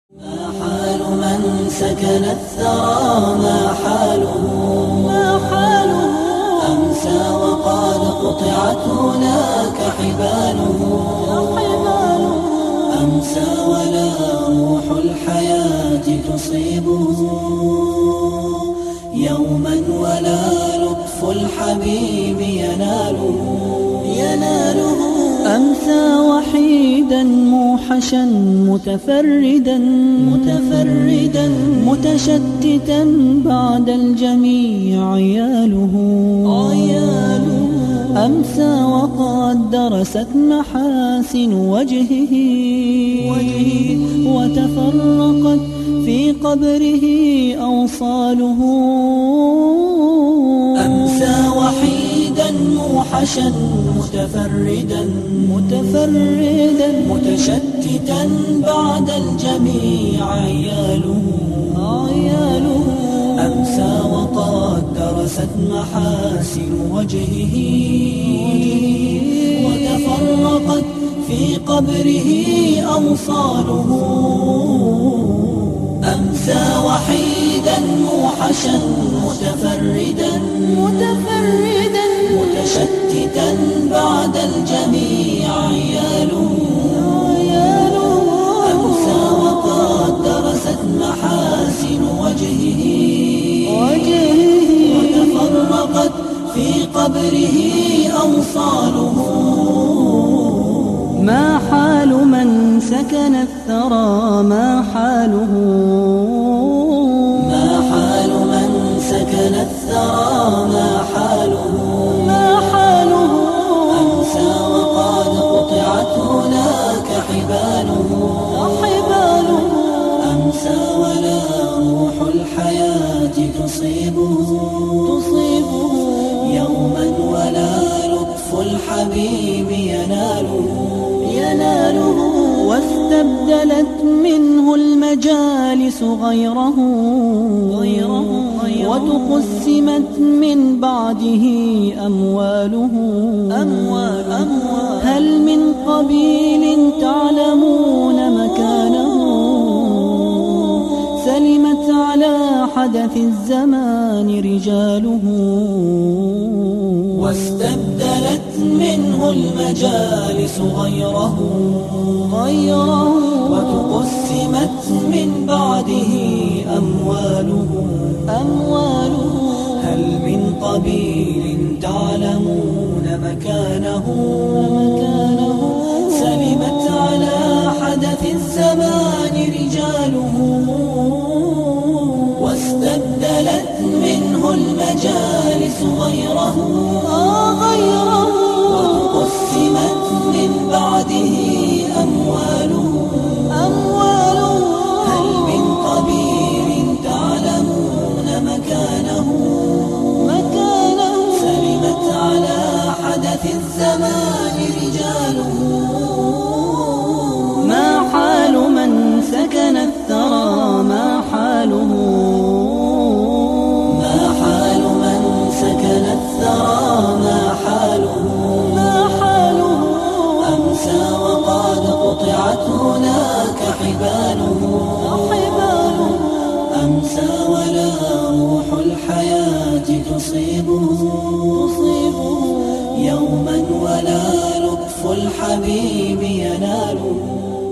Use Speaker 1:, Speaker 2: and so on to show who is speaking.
Speaker 1: ما حال من سكن الثرى؟ ما حاله أمسى وقد قطعت هناك حباله. أمسى ولا روح الحياة تصيبه يوما، ولا لطف الحبيب يناله.
Speaker 2: أمسى وحيدا موحشا متفردا متشتتا بعد الجميع عياله. أمسى وقد درست محاسن وجهه وتفرقت في قبره أوصاله.
Speaker 1: أمسى وحيدا موحشا متفردا متشتتا بعد الجميع عياله. أمسى وقد درست محاسن وجهه وتفرقت في قبره أوصاله. أمسى وحيدا موحشا متفردا متشتتا بعد الجميع عياله. أمسى وقد درست محاسن وجهه وتفرقت في قبره أوصاله.
Speaker 2: ما حال من سكن الثرى؟ ما حاله
Speaker 1: من سكن الثرى؟ ما حاله أمسى وقد قطعت هناك حباله. أمسى ولا روح الحياة تصيبه يوما، ولا لطف الحبيب يناله.
Speaker 2: واستبدلت منه المجالس غيره وتقسمت من بعده أمواله. هل من قبيل تعلمون مكانه؟ سلمت على حدث الزمان رجاله.
Speaker 1: واستبدلت منه المجالس غيره وتقسمت من بعده أمواله. هل من قبيل تعلمون مكانه؟ سلمت على حدث الزمان رجاله. واستبدلت منه المجالس غيره وتقسمت من بعده أمواله. هل من قبيل تعلمون مكانه؟ سلمت على حدث الزمان رجاله.
Speaker 2: ما حال من سكن الثرى؟ ما حاله
Speaker 1: من سكن الثرى؟ ما حاله أمسى وقد قطعت هناك حباله. أمسى ولا روح الحياة تصيبه يوما، ولا لطف الحبيب يناله.